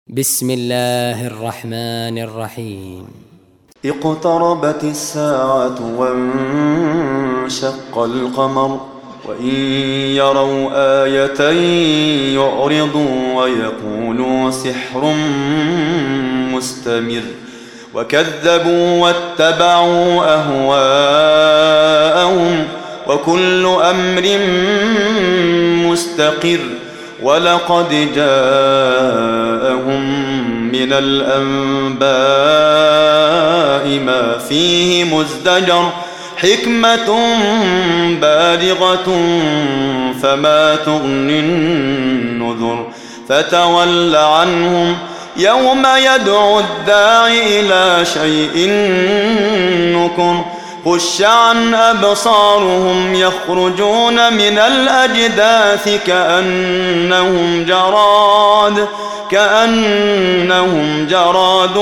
بسم الله الرحمن الرحيم. اقتربت الساعة وانشق القمر وإن يروا آية يعرضوا ويقولوا سحر مستمر وكذبوا واتبعوا أهواءهم وكل أمر مستقر ولقد جاءهم من الأنباء ما فيه مزدجر حكمة بالغة فما تغني النذر فتول عنهم يوم يدعو الداعي إلى شيء نكر خش عن أبصارهم يخرجون من الأجداث كأنهم جراد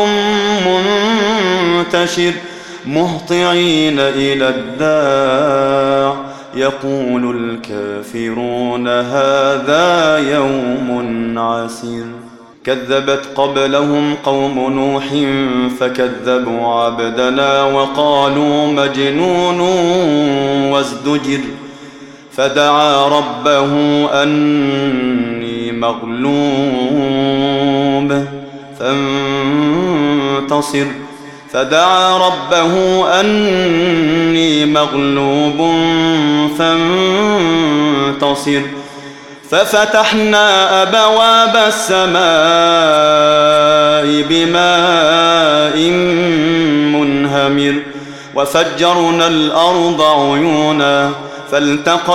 منتشر مهطعين إلى الداع يقول الكافرون هذا يوم عسير كذبت قبلهم قوم نوح فكذبوا عبدنا وقالوا مجنون وازدجر فدعا ربه أني مغلوب فانتصر ففتحنا أبواب السماء بماء منهمر وفجرنا الأرض عيونا فالتقى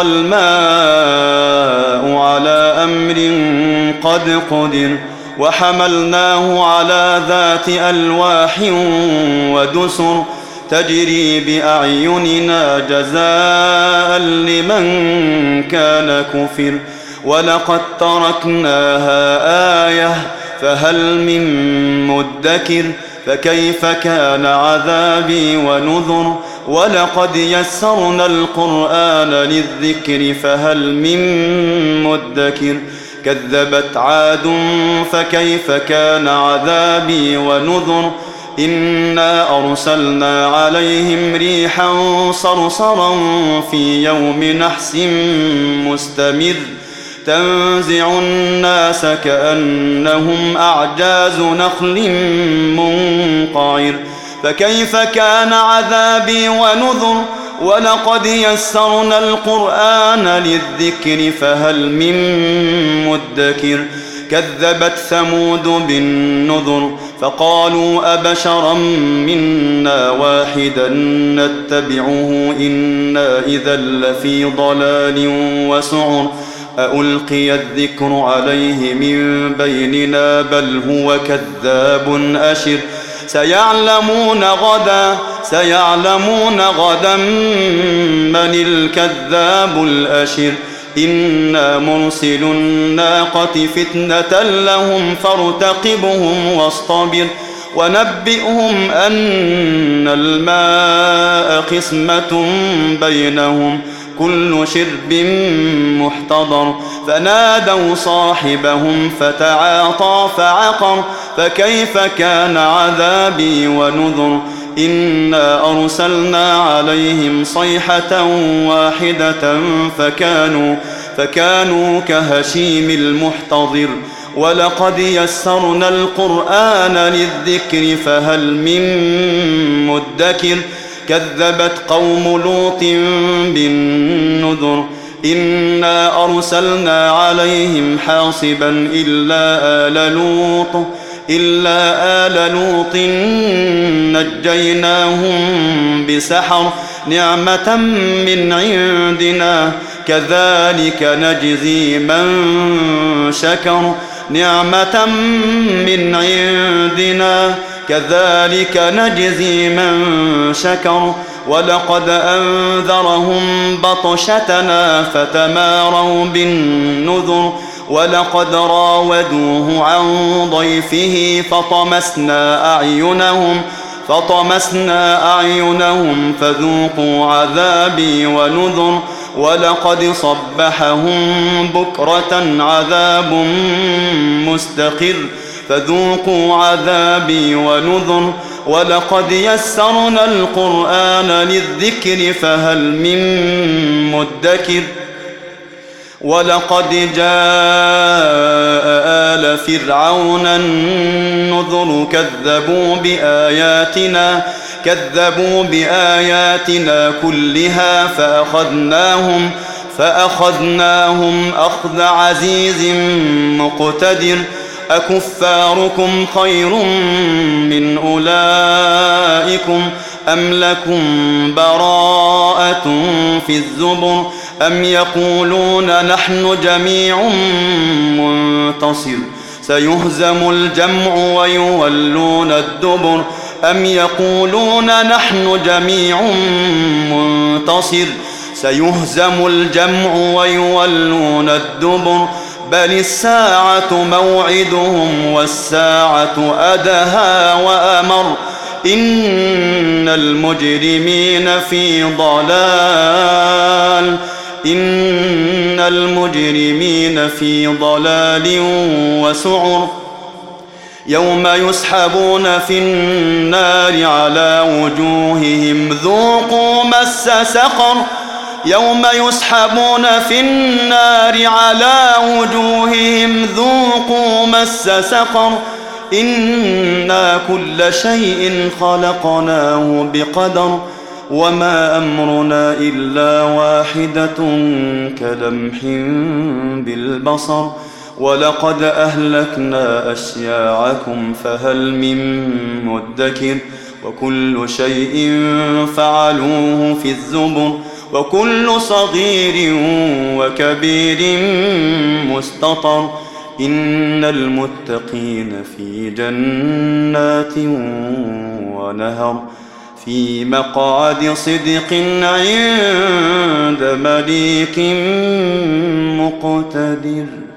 الماء على أمر قد قدر وحملناه على ذات ألواح ودسر تجري بأعيننا جزاء لمن كان كفر ولقد تركناها آية فهل من مدكر فكيف كان عذابي ونذر ولقد يسرنا القرآن للذكر فهل من مدكر كذبت عاد فكيف كان عذابي ونذر إنا أرسلنا عليهم ريحا صرصرا في يوم نحس مستمر تنزع الناس كأنهم أعجاز نخل منقعر فكيف كان عذابي ونذر ولقد يسرنا القرآن للذكر فهل من مدكر كذبت ثمود بالنذر فقالوا أبشرا منا واحدا نتبعه إنا إذا لفي ضلال وسعر ألقي الذكر عليه من بيننا بل هو كذاب أشر سيعلمون غدا من الكذاب الأشر إنا مرسل الناقة فتنة لهم فارتقبهم واصطبر ونبئهم أن الماء قسمة بينهم كل شرب محتضر فنادوا صاحبهم فتعاطى فعقر فكيف كان عذابي ونذر إنا أرسلنا عليهم صيحة واحدة فكانوا كهشيم المحتضر ولقد يسرنا القرآن للذكر فهل من مدكر كذبت قوم لوط بالنذر إنا أرسلنا عليهم حاصبا إلا آل لوط نجيناهم بسحر نعمة من عندنا كذلك نجزي من شكر ولقد أنذرهم بطشتنا فتماروا بالنذر ولقد راودوه عن ضيفه فطمسنا أعينهم فذوقوا عذابي ونذر ولقد صبحهم بكرة عذاب مستقر فذوقوا عذابي ونذر ولقد يسرنا القرآن للذكر فهل من مدكر ولقد جاء آل فرعون النذر كذبوا بآياتنا كلها فأخذناهم أخذ عزيز مقتدر أكفاركم خير من أولئكم أم لكم براءة في الزبر أم يقولون نحن جميع منتصر سيهزم الجمع ويولون الدبر أم يقولون نحن جميع منتصر سيهزم الجمع ويولون الدبر بل الساعة موعدهم والساعة أدهى وأمر إن المجرمين في ضلال وسعر يوم يسحبون في النار على وجوههم ذوقوا مس سقر يوم يسحبون في النار على وجوههم ذوقوا مس سقر إنا كل شيء خلقناه بقدر وما أمرنا إلا واحدة كلمح بالبصر ولقد أهلكنا أشياعكم فهل من مدكر وكل شيء فعلوه في الزبر وكل صغير وكبير مستطر إن المتقين في جنات ونهر في مقعد صدق عند مليك مقتدر.